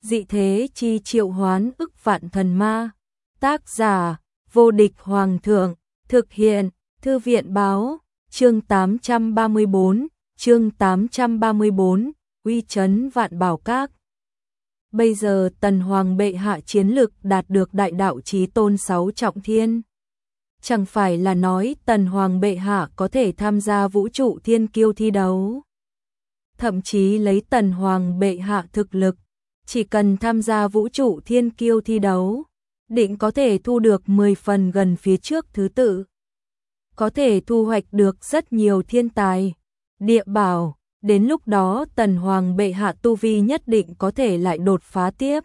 dị thế chi triệu hoán ức vạn thần ma. Tác giả, vô địch hoàng thượng, thực hiện, thư viện báo, chương 834, uy chấn vạn bảo các. Bây giờ Tần Hoàng bệ hạ chiến lực đạt được đại đạo chí tôn 6 trọng thiên. Chẳng phải là nói Tần Hoàng bệ hạ có thể tham gia vũ trụ thiên kiêu thi đấu. Thậm chí lấy Tần Hoàng bệ hạ thực lực, chỉ cần tham gia vũ trụ thiên kiêu thi đấu, định có thể thu được 10 phần gần phía trước thứ tự. Có thể thu hoạch được rất nhiều thiên tài, địa bảo, đến lúc đó Tần Hoàng bệ hạ tu vi nhất định có thể lại đột phá tiếp.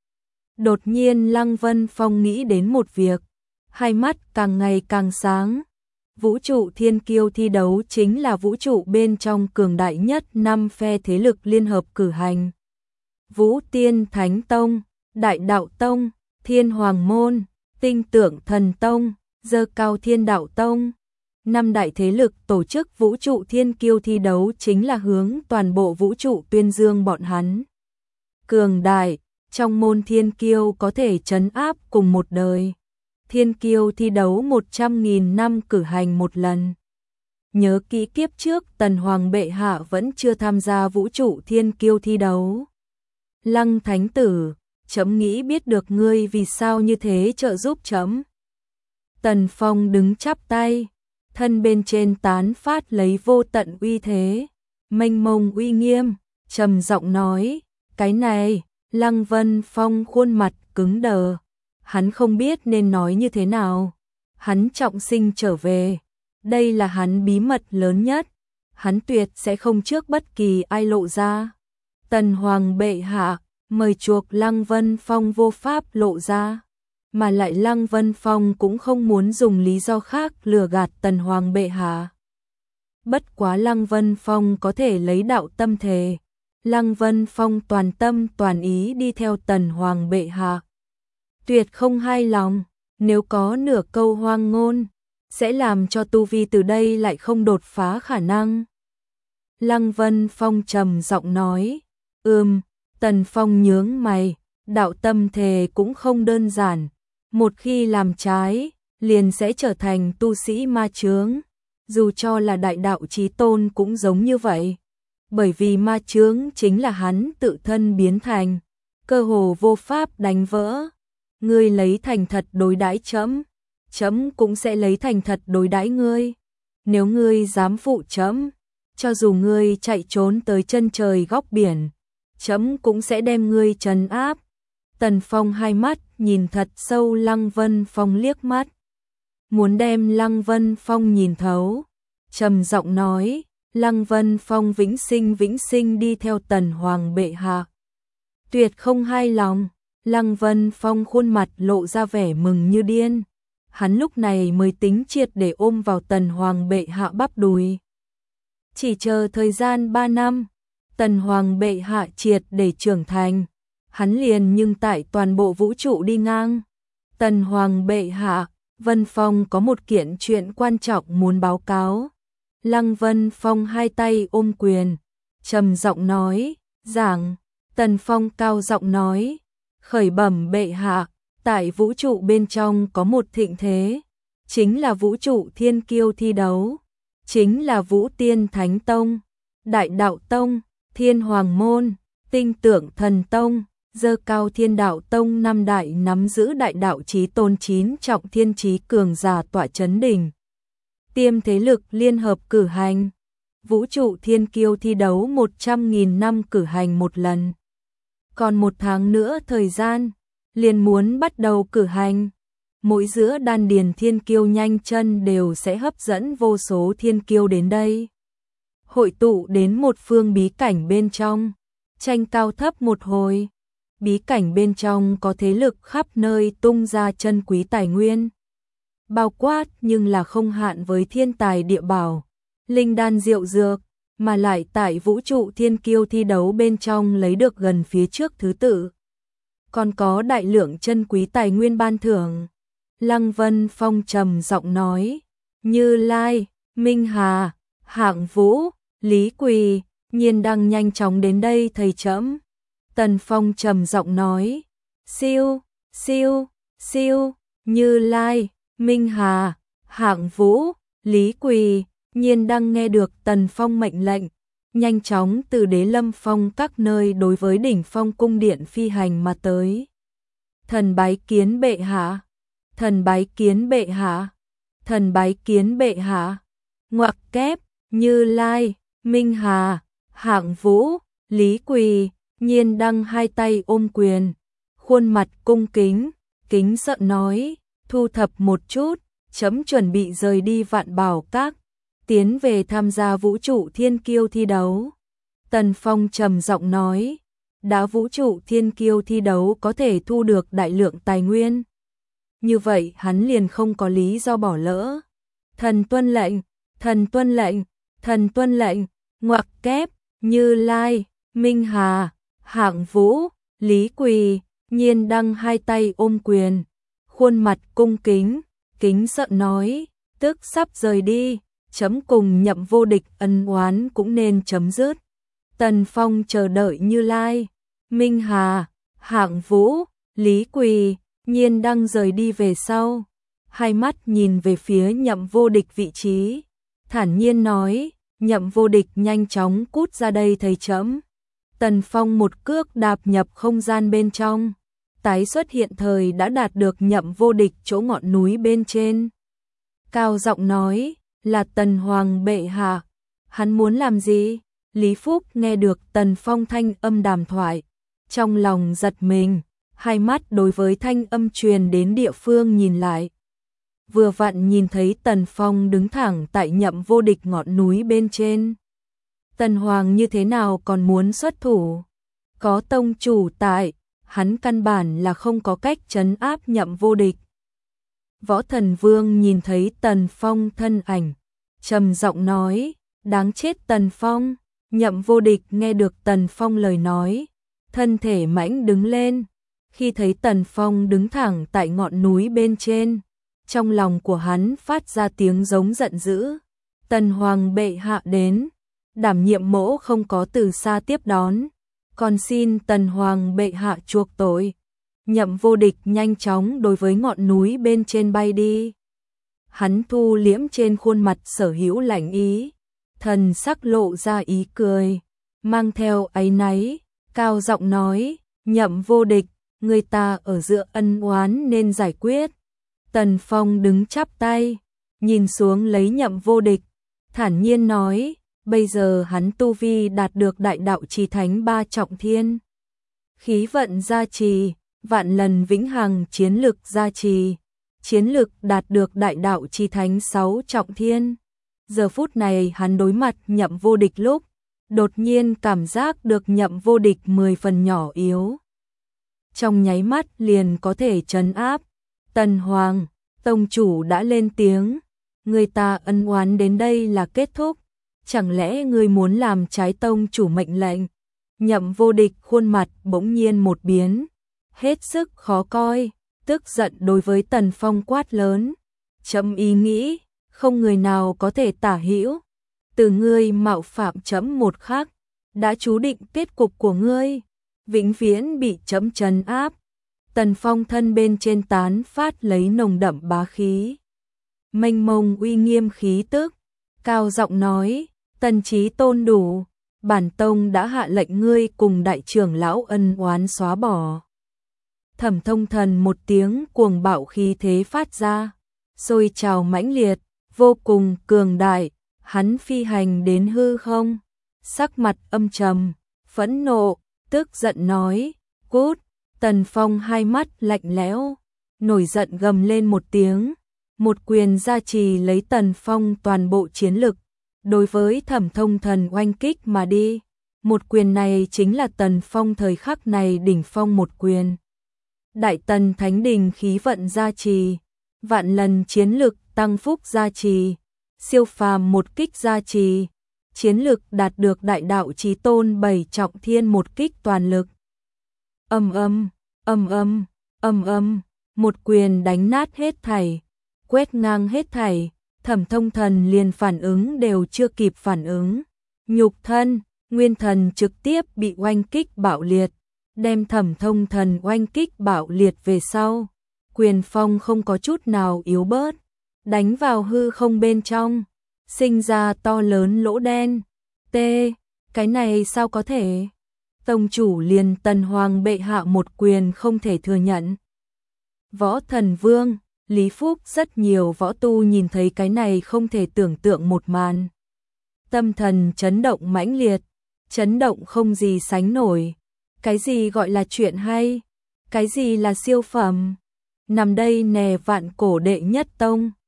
Đột nhiên Lăng Vân Phong nghĩ đến một việc, hai mắt càng ngày càng sáng. Vũ trụ thiên kiêu thi đấu chính là vũ trụ bên trong cường đại nhất 5 phe thế lực liên hợp cử hành. Vũ Tiên Thánh Tông, Đại Đạo Tông, Thiên Hoàng Môn, Tinh Tượng Thần Tông, Dơ Cao Thiên Đạo Tông. 5 đại thế lực tổ chức vũ trụ thiên kiêu thi đấu chính là hướng toàn bộ vũ trụ tuyên dương bọn hắn. Cường đại, trong môn thiên kiêu có thể trấn áp cùng một đời. Thiên kiêu thi đấu 100.000 năm cử hành một lần. Nhớ kỹ kiếp trước Tần Hoàng bệ hạ vẫn chưa tham gia vũ trụ thiên kiêu thi đấu. Lăng Thánh Tử, chấm nghĩ biết được ngươi vì sao như thế trợ giúp chấm. Tần Phong đứng chắp tay, thân bên trên tán phát lấy vô tận uy thế, mênh mông uy nghiêm, trầm giọng nói, cái này. Lăng Vân Phong khuôn mặt cứng đờ, hắn không biết nên nói như thế nào. Hắn trọng sinh trở về, đây là hắn bí mật lớn nhất, hắn tuyệt sẽ không trước bất kỳ ai lộ ra. Tần Hoàng bệ hạ mời chuộc Lăng Vân Phong vô pháp lộ ra, mà lại Lăng Vân Phong cũng không muốn dùng lý do khác lừa gạt Tần Hoàng bệ hạ. Bất quá Lăng Vân Phong có thể lấy đạo tâm thề, Lăng Vân Phong toàn tâm toàn ý đi theo Tần Hoàng bệ hạ. Tuyệt không hai lòng, nếu có nửa câu hoang ngôn, sẽ làm cho tu vi từ đây lại không đột phá khả năng. Lăng Vân Phong trầm giọng nói, Tần Phong nhướng mày, đạo tâm thề cũng không đơn giản, một khi làm trái, liền sẽ trở thành tu sĩ ma chướng, dù cho là đại đạo chí tôn cũng giống như vậy. Bởi vì ma chướng chính là hắn tự thân biến thành, cơ hồ vô pháp đánh vỡ. Ngươi lấy thành thật đối đãi chấm, chấm cũng sẽ lấy thành thật đối đãi ngươi. Nếu ngươi dám phụ chấm, cho dù ngươi chạy trốn tới chân trời góc biển, chấm cũng sẽ đem ngươi trấn áp. Tần Phong hai mắt nhìn thật sâu Lăng Vân Phong liếc mắt, muốn đem Lăng Vân Phong nhìn thấu, trầm giọng nói, Lăng Vân Phong vĩnh sinh đi theo Tần Hoàng bệ hạ. Tuyệt không hai lòng. Lăng Vân Phong khuôn mặt lộ ra vẻ mừng như điên. Hắn lúc này mới tính triệt để ôm vào Tần Hoàng bệ hạ bắp đùi. Chỉ chờ thời gian 3 năm, Tần Hoàng bệ hạ triệt để trưởng thành, hắn liền nhưng tại toàn bộ vũ trụ đi ngang. Tần Hoàng bệ hạ, Vân Phong có một kiện chuyện quan trọng muốn báo cáo. Lăng Vân Phong hai tay ôm quyền, trầm giọng nói, giảng. Tần Phong cao giọng nói, khởi bẩm bệ hạ, tại vũ trụ bên trong có một thịnh thế, chính là vũ trụ thiên kiêu thi đấu, chính là Vũ Tiên Thánh Tông, Đại Đạo Tông, Thiên Hoàng Môn, Tinh Tượng Thần Tông, Dơ Cao Thiên Đạo Tông 5 đại nắm giữ đại đạo chí tôn 9 trọng thiên chí cường giả tọa chấn đỉnh. Tiêm thế lực liên hợp cử hành, vũ trụ thiên kiêu thi đấu 100.000 năm cử hành một lần. Còn 1 tháng nữa thời gian, liền muốn bắt đầu cử hành. Mỗi giữa đan điền thiên kiêu nhanh chân đều sẽ hấp dẫn vô số thiên kiêu đến đây. Hội tụ đến một phương bí cảnh bên trong, tranh cao thấp một hồi. Bí cảnh bên trong có thế lực khắp nơi tung ra chân quý tài nguyên. Bao quát nhưng là không hạn với thiên tài địa bảo, linh đan diệu dược, mà lại tại vũ trụ thiên kiêu thi đấu bên trong lấy được gần phía trước thứ tự. Còn có đại lượng chân quý tài nguyên ban thưởng. Lăng Vân Phong trầm giọng nói, Như Lai, Minh Hà, Hạng Vũ, Lý Quỳ, Nhiên đang nhanh chóng đến đây thầy chấm. Tần Phong trầm giọng nói, siêu, siêu, siêu, Như Lai, Minh Hà, Hạng Vũ, Lý Quỳ, Nhiên Đăng nghe được Tần Phong mệnh lệnh, nhanh chóng từ Đế Lâm Phong các nơi đối với đỉnh phong cung điện phi hành mà tới. Thần bái kiến bệ hạ, thần bái kiến bệ hạ, thần bái kiến bệ hạ. Ngoặc kép, Như Lai, Minh Hà, Hạng Vũ, Lý Quỳ, Nhiên Đăng hai tay ôm quyền, khuôn mặt cung kính, kính sợ nói, thu thập một chút, chấm chuẩn bị rời đi Vạn Bảo Các, tiến về tham gia vũ trụ thiên kiêu thi đấu. Tần Phong trầm giọng nói, đã vũ trụ thiên kiêu thi đấu có thể thu được đại lượng tài nguyên. Như vậy hắn liền không có lý do bỏ lỡ. Thần tuân lệnh, thần tuân lệnh, thần tuân lệnh, ngoặc kép, Như Lai, Minh Hà, Hạng Vũ, Lý Quỳ, Nhiên Đăng hai tay ôm quyền, khuôn mặt cung kính, kính sợ nói, tức sắp rời đi, chấm cùng Nhậm Vô Địch ân oán cũng nên chấm dứt. Tần Phong chờ đợi Như Lai, Minh Hà, Hạng Vũ, Lý Quỳ, Nhiên Đăng rời đi về sau, hai mắt nhìn về phía Nhậm Vô Địch vị trí, thản nhiên nói, Nhậm Vô Địch nhanh chóng cút ra đây thầy chấm. Tần Phong một cước đạp nhập không gian bên trong, tái xuất hiện thời đã đạt được Nhậm Vô Địch chỗ ngọn núi bên trên. Cao giọng nói, là Tần Hoàng bệ hạ, hắn muốn làm gì? Lý Phúc nghe được Tần Phong thanh âm đàm thoại, trong lòng giật mình, hai mắt đối với thanh âm truyền đến địa phương nhìn lại. Vừa vặn nhìn thấy Tần Phong đứng thẳng tại Nhậm Vô Địch ngọn núi bên trên. Tần Hoàng như thế nào còn muốn xuất thủ? Có tông chủ tại, hắn căn bản là không có cách trấn áp Nhậm Vô Địch. Võ Thần Vương nhìn thấy Tần Phong thân ảnh, trầm giọng nói, đáng chết Tần Phong. Nhậm Vô Địch nghe được Tần Phong lời nói, thân thể mãnh đứng lên, khi thấy Tần Phong đứng thẳng tại ngọn núi bên trên, trong lòng của hắn phát ra tiếng giống giận dữ. Tần Hoàng bệ hạ đến, đảm nhiệm mỗ không có từ xa tiếp đón, còn xin Tần Hoàng bệ hạ chuộc tội. Nhậm Vô Địch nhanh chóng đối với ngọn núi bên trên bay đi. Hắn thu liễm trên khuôn mặt sở hữu lạnh ý, thần sắc lộ ra ý cười, mang theo áy náy, cao giọng nói, Nhậm Vô Địch, người ta ở giữa ân oán nên giải quyết. Tần Phong đứng chắp tay, nhìn xuống lấy Nhậm Vô Địch, thản nhiên nói, bây giờ hắn tu vi đạt được đại đạo chi thánh 3 trọng thiên. Khí vận gia trì, vạn lần vĩnh hằng chiến lực gia trì, chiến lực đạt được đại đạo chi thánh 6 trọng thiên. Giờ phút này hắn đối mặt Nhậm Vô Địch lúc, đột nhiên cảm giác được Nhậm Vô Địch 10 phần nhỏ yếu. Trong nháy mắt liền có thể trấn áp. Tần Hoàng, tông chủ đã lên tiếng, người ta ân oán đến đây là kết thúc, chẳng lẽ ngươi muốn làm trái tông chủ mệnh lệnh? Nhậm Vô Địch khuôn mặt bỗng nhiên một biến, hết sức khó coi, tức giận đối với Tần Phong quát lớn, chấm ý nghĩ, không người nào có thể tả hữu, từ ngươi mạo phạm chấm một khắc, đã chú định kết cục của ngươi, vĩnh viễn bị chấm trấn áp. Tần Phong thân bên trên tán phát lấy nồng đậm bá khí, mênh mông uy nghiêm khí tức, cao giọng nói, Tần Chí Tôn đủ, bản tông đã hạ lệnh ngươi cùng đại trưởng lão ân oán xóa bỏ. Thẩm Thông Thần một tiếng cuồng bạo khí thế phát ra, sôi trào mãnh liệt, vô cùng cường đại, hắn phi hành đến hư không, sắc mặt âm trầm, phẫn nộ, tức giận nói, cút. Tần Phong hai mắt lạnh lẽo, nổi giận gầm lên một tiếng, một quyền gia trì lấy Tần Phong toàn bộ chiến lực, đối với Thẩm Thông Thần oanh kích mà đi. Một quyền này chính là Tần Phong thời khắc này đỉnh phong một quyền. Đại Tần Thánh Đình khí vận gia trì, vạn lần chiến lực tăng phúc gia trì, siêu phàm một kích gia trì, chiến lực đạt được đại đạo chí tôn 7 trọng thiên một kích toàn lực. Âm âm, âm âm, âm âm, một quyền đánh nát hết thảy, quét ngang hết thảy, Thẩm Thông Thần liền phản ứng đều chưa kịp phản ứng, nhục thân, nguyên thần trực tiếp bị oanh kích bạo liệt, đem Thẩm Thông Thần oanh kích bạo liệt về sau, quyền phong không có chút nào yếu bớt, đánh vào hư không bên trong, sinh ra to lớn lỗ đen. Cái này sao có thể? Tông chủ liền Tần Hoàng bệ hạ một quyền không thể thừa nhận. Võ Thần Vương, Lý Phúc rất nhiều võ tu nhìn thấy cái này không thể tưởng tượng một màn. Tâm thần chấn động mãnh liệt, chấn động không gì sánh nổi. Cái gì gọi là chuyện hay? Cái gì là siêu phẩm? Nằm đây nè vạn cổ đệ nhất tông.